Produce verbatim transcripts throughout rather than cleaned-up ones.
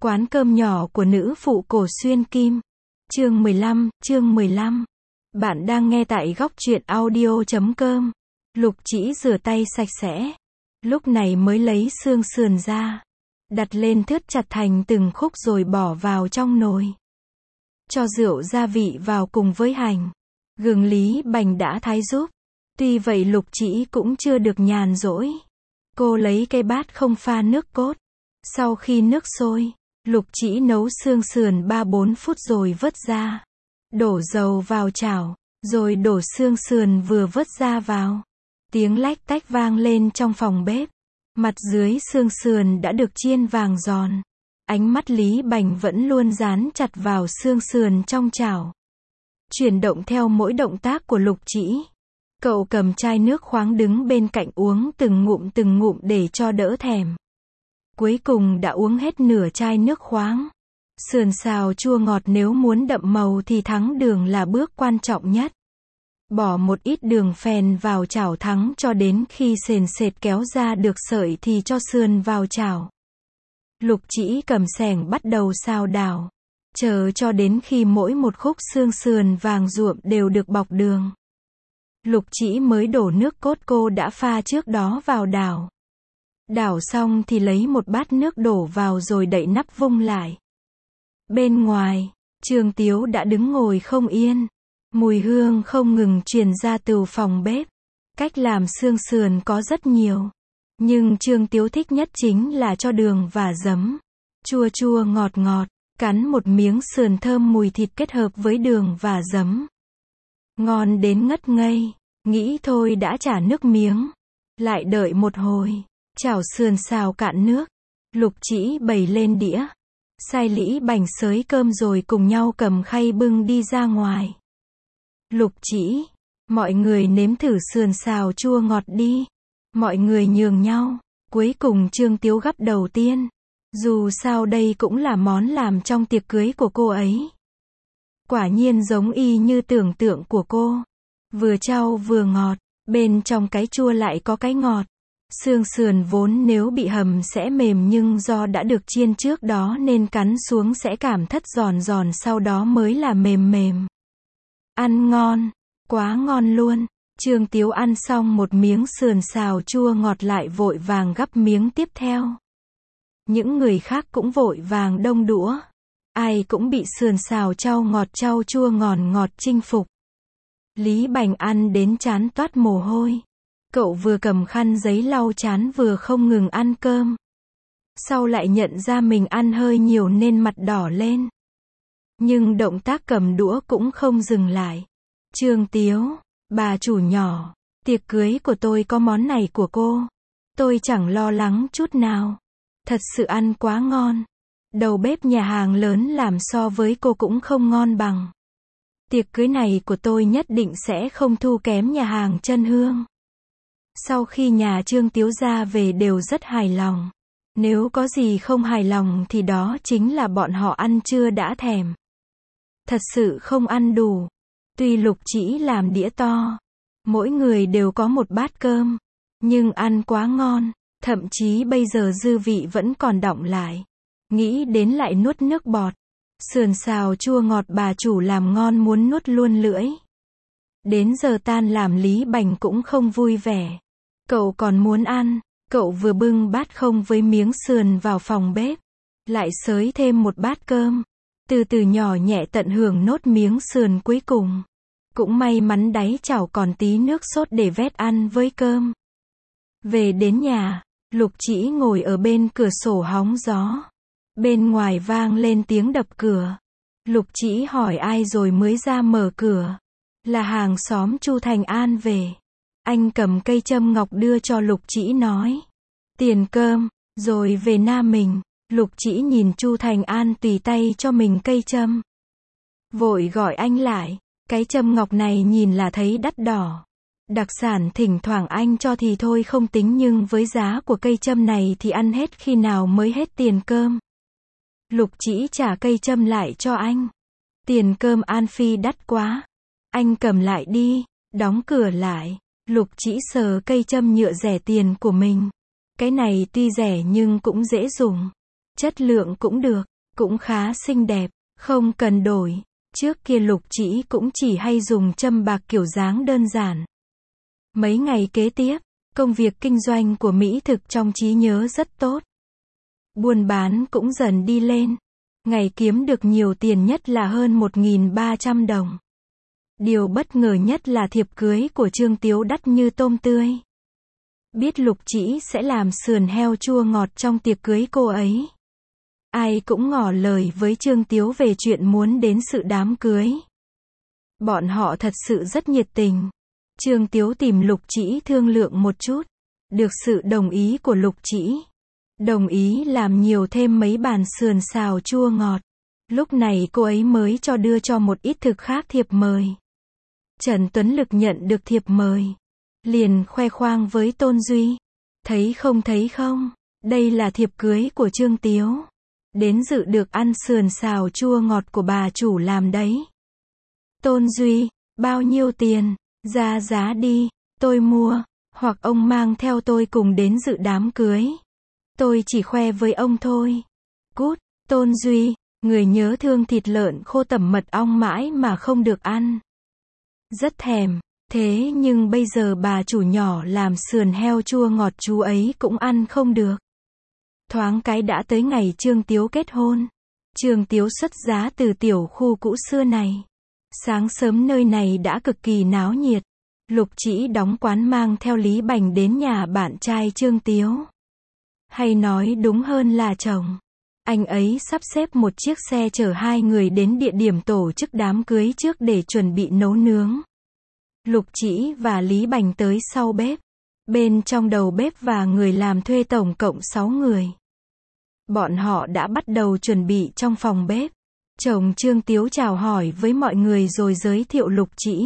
Quán cơm nhỏ của nữ phụ cổ xuyên kim. Chương mười lăm, chương mười lăm. Bạn đang nghe tại góc truyện audio chấm com. Lục Chỉ rửa tay sạch sẽ. Lúc này mới lấy xương sườn ra. Đặt lên thớt chặt thành từng khúc rồi bỏ vào trong nồi. Cho rượu gia vị vào cùng với hành. Gừng Lý Bành đã thái giúp. Tuy vậy Lục Chỉ cũng chưa được nhàn rỗi. Cô lấy cái bát không pha nước cốt. Sau khi nước sôi, Lục Chỉ nấu xương sườn ba bốn phút rồi vớt ra. Đổ dầu vào chảo, rồi đổ xương sườn vừa vớt ra vào. Tiếng lách tách vang lên trong phòng bếp. Mặt dưới xương sườn đã được chiên vàng giòn. Ánh mắt Lý Bành vẫn luôn dán chặt vào xương sườn trong chảo. Chuyển động theo mỗi động tác của Lục Chỉ. Cậu cầm chai nước khoáng đứng bên cạnh uống từng ngụm từng ngụm để cho đỡ thèm. Cuối cùng đã uống hết nửa chai nước khoáng. Sườn xào chua ngọt nếu muốn đậm màu thì thắng đường là bước quan trọng nhất. Bỏ một ít đường phèn vào chảo thắng cho đến khi sền sệt kéo ra được sợi thì cho sườn vào chảo. Lục Chỉ cầm xẻng bắt đầu xào đảo. Chờ cho đến khi mỗi một khúc xương sườn vàng ruộm đều được bọc đường. Lục Chỉ mới đổ nước cốt cô đã pha trước đó vào đảo. Đảo xong thì lấy một bát nước đổ vào rồi đậy nắp vung lại. Bên ngoài, Trương Tiếu đã đứng ngồi không yên. Mùi hương không ngừng truyền ra từ phòng bếp. Cách làm xương sườn có rất nhiều. Nhưng Trương Tiếu thích nhất chính là cho đường và giấm. Chua chua ngọt ngọt, cắn một miếng sườn thơm mùi thịt kết hợp với đường và giấm. Ngon đến ngất ngây, nghĩ thôi đã trả nước miếng. Lại đợi một hồi. Chảo sườn xào cạn nước, Lục Chỉ bày lên đĩa. Sai Lý Bành xới cơm rồi cùng nhau cầm khay bưng đi ra ngoài. Lục Chỉ, mọi người nếm thử sườn xào chua ngọt đi. Mọi người nhường nhau. Cuối cùng Trương Tiếu gắp đầu tiên. Dù sao đây cũng là món làm trong tiệc cưới của cô ấy. Quả nhiên giống y như tưởng tượng của cô. Vừa chau vừa ngọt, bên trong cái chua lại có cái ngọt. Xương sườn vốn nếu bị hầm sẽ mềm nhưng do đã được chiên trước đó nên cắn xuống sẽ cảm thất giòn giòn sau đó mới là mềm mềm. Ăn ngon, quá ngon luôn. Trương Tiếu ăn xong một miếng sườn xào chua ngọt lại vội vàng gắp miếng tiếp theo. Những người khác cũng vội vàng đông đũa. Ai cũng bị sườn xào chau ngọt chau chua ngòn ngọt chinh phục. Lý Bành ăn đến trán toát mồ hôi. Cậu vừa cầm khăn giấy lau trán vừa không ngừng ăn cơm. Sau lại nhận ra mình ăn hơi nhiều nên mặt đỏ lên. Nhưng động tác cầm đũa cũng không dừng lại. Trương Tiếu, bà chủ nhỏ, tiệc cưới của tôi có món này của cô. Tôi chẳng lo lắng chút nào. Thật sự ăn quá ngon. Đầu bếp nhà hàng lớn làm so với cô cũng không ngon bằng. Tiệc cưới này của tôi nhất định sẽ không thua kém nhà hàng Chân Hương. Sau khi nhà Trương Tiếu ra về đều rất hài lòng. Nếu có gì không hài lòng thì đó chính là bọn họ ăn trưa đã thèm. Thật sự không ăn đủ. Tuy Lục Chỉ làm đĩa to, mỗi người đều có một bát cơm, nhưng ăn quá ngon, thậm chí bây giờ dư vị vẫn còn đọng lại. Nghĩ đến lại nuốt nước bọt. Sườn xào chua ngọt bà chủ làm ngon muốn nuốt luôn lưỡi. Đến giờ tan làm Lý Bành cũng không vui vẻ. Cậu còn muốn ăn. Cậu vừa bưng bát không với miếng sườn vào phòng bếp. Lại xới thêm một bát cơm. Từ từ nhỏ nhẹ tận hưởng nốt miếng sườn cuối cùng. Cũng may mắn đáy chảo còn tí nước sốt để vét ăn với cơm. Về đến nhà, Lục Chỉ ngồi ở bên cửa sổ hóng gió. Bên ngoài vang lên tiếng đập cửa. Lục Chỉ hỏi ai rồi mới ra mở cửa. Là hàng xóm Chu Thành An về. Anh cầm cây châm ngọc đưa cho Lục Chỉ nói. Tiền cơm, rồi về Nam mình. Lục Chỉ nhìn Chu Thành An tùy tay cho mình cây châm. Vội gọi anh lại. Cái châm ngọc này nhìn là thấy đắt đỏ. Đặc sản thỉnh thoảng anh cho thì thôi không tính nhưng với giá của cây châm này thì ăn hết khi nào mới hết tiền cơm. Lục Chỉ trả cây châm lại cho anh. Tiền cơm An Phi đắt quá. Anh cầm lại đi, đóng cửa lại. Lục Chỉ sờ cây châm nhựa rẻ tiền của mình. Cái này tuy rẻ nhưng cũng dễ dùng. Chất lượng cũng được. cũng khá xinh đẹp, không cần đổi. Trước kia Lục Chỉ cũng chỉ hay dùng châm bạc kiểu dáng đơn giản. Mấy ngày kế tiếp, công việc kinh doanh của mỹ thực trong trí nhớ rất tốt. Buôn bán cũng dần đi lên. Ngày kiếm được nhiều tiền nhất là hơn một nghìn ba trăm đồng. Điều bất ngờ nhất là thiệp cưới của Trương Tiếu đắt như tôm tươi. Biết Lục Chỉ sẽ làm sườn heo chua ngọt trong tiệc cưới cô ấy. Ai cũng ngỏ lời với Trương Tiếu về chuyện muốn đến sự đám cưới. Bọn họ thật sự rất nhiệt tình. Trương Tiếu tìm Lục Chỉ thương lượng một chút. Được sự đồng ý của Lục Chỉ. Đồng ý làm nhiều thêm mấy bàn sườn xào chua ngọt. Lúc này cô ấy mới cho đưa cho một ít thực khác thiệp mời. Trần Tuấn Lực nhận được thiệp mời. Liền khoe khoang với Tôn Duy. Thấy không thấy không? Đây là thiệp cưới của Trương Tiếu. Đến dự được ăn sườn xào chua ngọt của bà chủ làm đấy. Tôn Duy, bao nhiêu tiền? Ra giá đi, tôi mua. Hoặc ông mang theo tôi cùng đến dự đám cưới. Tôi chỉ khoe với ông thôi. Cút, Tôn Duy, người nhớ thương thịt lợn khô tẩm mật ong mãi mà không được ăn. Rất thèm, thế nhưng bây giờ bà chủ nhỏ làm sườn heo chua ngọt chú ấy cũng ăn không được. Thoáng cái đã tới ngày Trương Tiếu kết hôn. Trương Tiếu xuất giá từ tiểu khu cũ xưa này. Sáng sớm nơi này đã cực kỳ náo nhiệt. Lục Chỉ đóng quán mang theo Lý Bành đến nhà bạn trai Trương Tiếu. Hay nói đúng hơn là chồng. Anh ấy sắp xếp một chiếc xe chở hai người đến địa điểm tổ chức đám cưới trước để chuẩn bị nấu nướng. Lục Chỉ và Lý Bành tới sau bếp. Bên trong đầu bếp và người làm thuê tổng cộng sáu người. Bọn họ đã bắt đầu chuẩn bị trong phòng bếp. Chồng Trương Tiếu chào hỏi với mọi người rồi giới thiệu Lục Chỉ.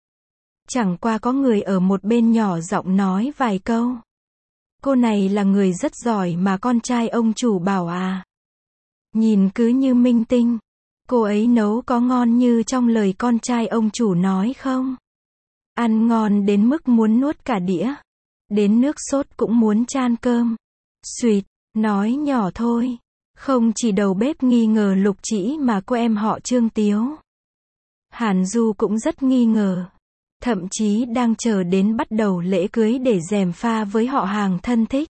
Chẳng qua có người ở một bên nhỏ giọng nói vài câu. Cô này là người rất giỏi mà con trai ông chủ bảo à. Nhìn cứ như minh tinh. Cô ấy nấu có ngon như trong lời con trai ông chủ nói không? Ăn ngon đến mức muốn nuốt cả đĩa. Đến nước sốt cũng muốn chan cơm. Xuyệt, nói nhỏ thôi. Không chỉ đầu bếp nghi ngờ Lục Chỉ mà cô em họ Trương Tiếu. Hàn Du cũng rất nghi ngờ. Thậm chí đang chờ đến bắt đầu lễ cưới để gièm pha với họ hàng thân thích.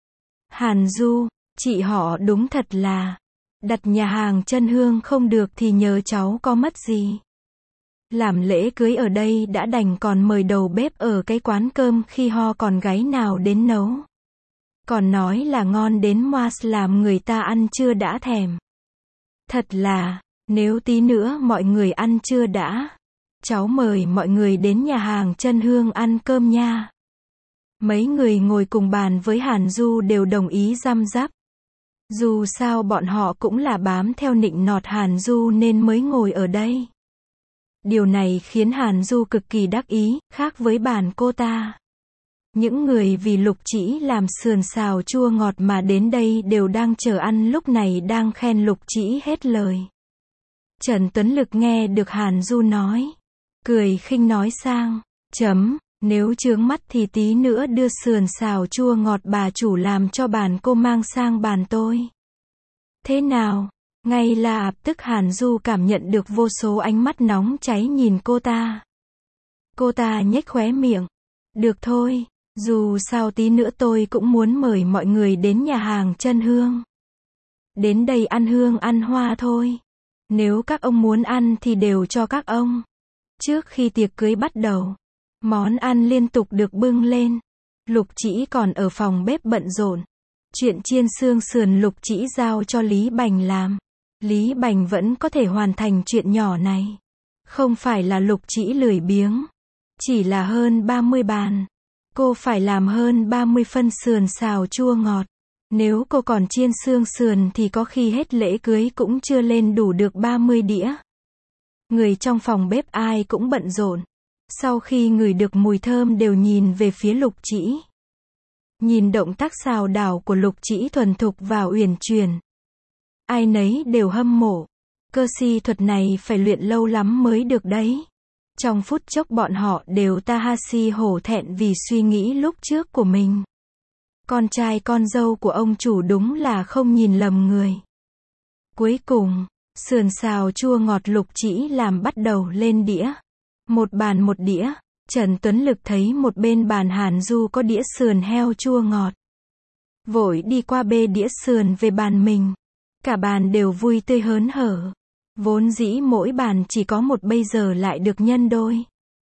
Hàn Du, chị họ đúng thật là. Đặt nhà hàng chân hương không được thì nhờ cháu có mất gì. Làm lễ cưới ở đây đã đành còn mời đầu bếp ở cái quán cơm khi ho còn gáy nào đến nấu. Còn nói là ngon đến moas làm người ta ăn chưa đã thèm. Thật là, nếu tí nữa mọi người ăn chưa đã. Cháu mời mọi người đến nhà hàng chân hương ăn cơm nha. Mấy người ngồi cùng bàn với Hàn Du đều đồng ý răm rắp. Dù sao bọn họ cũng là bám theo nịnh nọt Hàn Du nên mới ngồi ở đây. Điều này khiến Hàn Du cực kỳ đắc ý, khác với bàn cô ta. Những người vì Lục Chỉ làm sườn xào chua ngọt mà đến đây đều đang chờ ăn lúc này đang khen Lục Chỉ hết lời. Trần Tuấn Lực nghe được Hàn Du nói. Cười khinh nói sang. Chấm, nếu chướng mắt thì tí nữa đưa sườn xào chua ngọt bà chủ làm cho bàn cô mang sang bàn tôi. Thế nào? Ngay là ập tức Hàn Du cảm nhận được vô số ánh mắt nóng cháy nhìn cô ta. Cô ta nhếch khóe miệng. Được thôi, dù sao tí nữa tôi cũng muốn mời mọi người đến nhà hàng chân hương. Đến đây ăn hương ăn hoa thôi. Nếu các ông muốn ăn thì đều cho các ông. Trước khi tiệc cưới bắt đầu, món ăn liên tục được bưng lên. Lục Chỉ còn ở phòng bếp bận rộn. Chuyện chiên xương sườn Lục Chỉ giao cho Lý Bành làm. Lý Bành vẫn có thể hoàn thành chuyện nhỏ này. Không phải là Lục Chỉ lười biếng. Chỉ là hơn ba mươi bàn. Cô phải làm hơn ba mươi phân sườn xào chua ngọt. Nếu cô còn chiên xương sườn thì có khi hết lễ cưới cũng chưa lên đủ được ba mươi đĩa. Người trong phòng bếp ai cũng bận rộn. Sau khi ngửi được mùi thơm đều nhìn về phía Lục Chỉ. Nhìn động tác xào đảo của Lục Chỉ thuần thục và uyển chuyển. Ai nấy đều hâm mộ. Cơ si thuật này phải luyện lâu lắm mới được đấy. Trong phút chốc bọn họ đều Tahashi hổ thẹn vì suy nghĩ lúc trước của mình. Con trai con dâu của ông chủ đúng là không nhìn lầm người. Cuối cùng, sườn xào chua ngọt Lục Chỉ làm bắt đầu lên đĩa. Một bàn một đĩa, Trần Tuấn Lực thấy một bên bàn Hàn Du có đĩa sườn heo chua ngọt. Vội đi qua bê đĩa sườn về bàn mình. Cả bàn đều vui tươi hớn hở. Vốn dĩ mỗi bàn chỉ có một bây giờ lại được nhân đôi.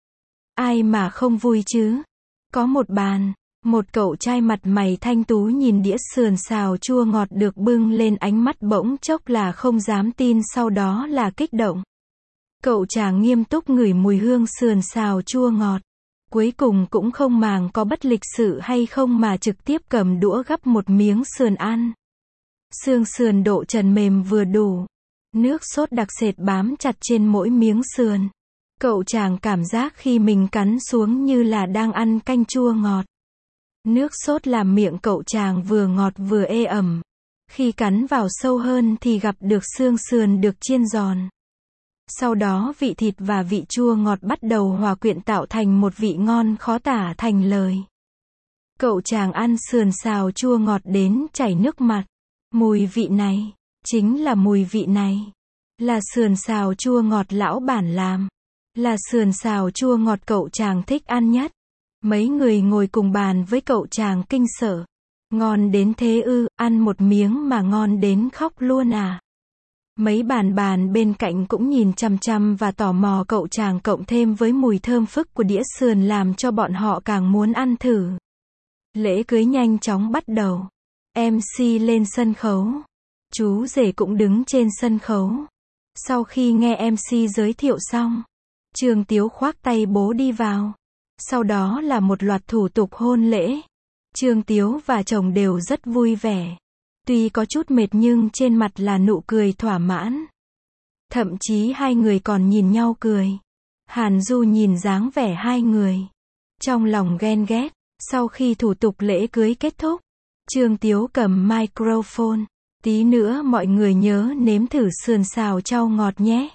Ai mà không vui chứ? Có một bàn, một cậu trai mặt mày thanh tú nhìn đĩa sườn xào chua ngọt được bưng lên, ánh mắt bỗng chốc là không dám tin, sau đó là kích động. Cậu chàng nghiêm túc ngửi mùi hương sườn xào chua ngọt. Cuối cùng cũng không màng có bất lịch sự hay không mà trực tiếp cầm đũa gắp một miếng sườn ăn. Xương sườn độ trần mềm vừa đủ. Nước sốt đặc sệt bám chặt trên mỗi miếng sườn. Cậu chàng cảm giác khi mình cắn xuống như là đang ăn canh chua ngọt. Nước sốt làm miệng cậu chàng vừa ngọt vừa ê ẩm. Khi cắn vào sâu hơn thì gặp được xương sườn được chiên giòn. Sau đó vị thịt và vị chua ngọt bắt đầu hòa quyện tạo thành một vị ngon khó tả thành lời. Cậu chàng ăn sườn xào chua ngọt đến chảy nước mặt. Mùi vị này, chính là mùi vị này. Là sườn xào chua ngọt lão bản làm. Là sườn xào chua ngọt cậu chàng thích ăn nhất. Mấy người ngồi cùng bàn với cậu chàng kinh sợ. Ngon đến thế ư, ăn một miếng mà ngon đến khóc luôn à. Mấy bàn bàn bên cạnh cũng nhìn chăm chăm và tò mò cậu chàng, cộng thêm với mùi thơm phức của đĩa sườn làm cho bọn họ càng muốn ăn thử. Lễ cưới nhanh chóng bắt đầu. em xê lên sân khấu. Chú rể cũng đứng trên sân khấu. Sau khi nghe em xê giới thiệu xong, Trương Tiếu khoác tay bố đi vào. Sau đó là một loạt thủ tục hôn lễ. Trương Tiếu và chồng đều rất vui vẻ. Tuy có chút mệt nhưng trên mặt là nụ cười thỏa mãn. Thậm chí hai người còn nhìn nhau cười. Hàn Du nhìn dáng vẻ hai người, trong lòng ghen ghét. Sau khi thủ tục lễ cưới kết thúc, Trương Tiếu cầm microphone. Tí nữa mọi người nhớ nếm thử sườn xào chua ngọt nhé.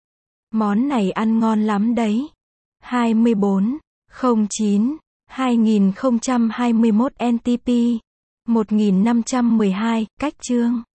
Món này ăn ngon lắm đấy. hai mươi bốn không chín hai nghìn không trăm hai mươi mốt N T P một nghìn năm trăm mười hai, cách chương.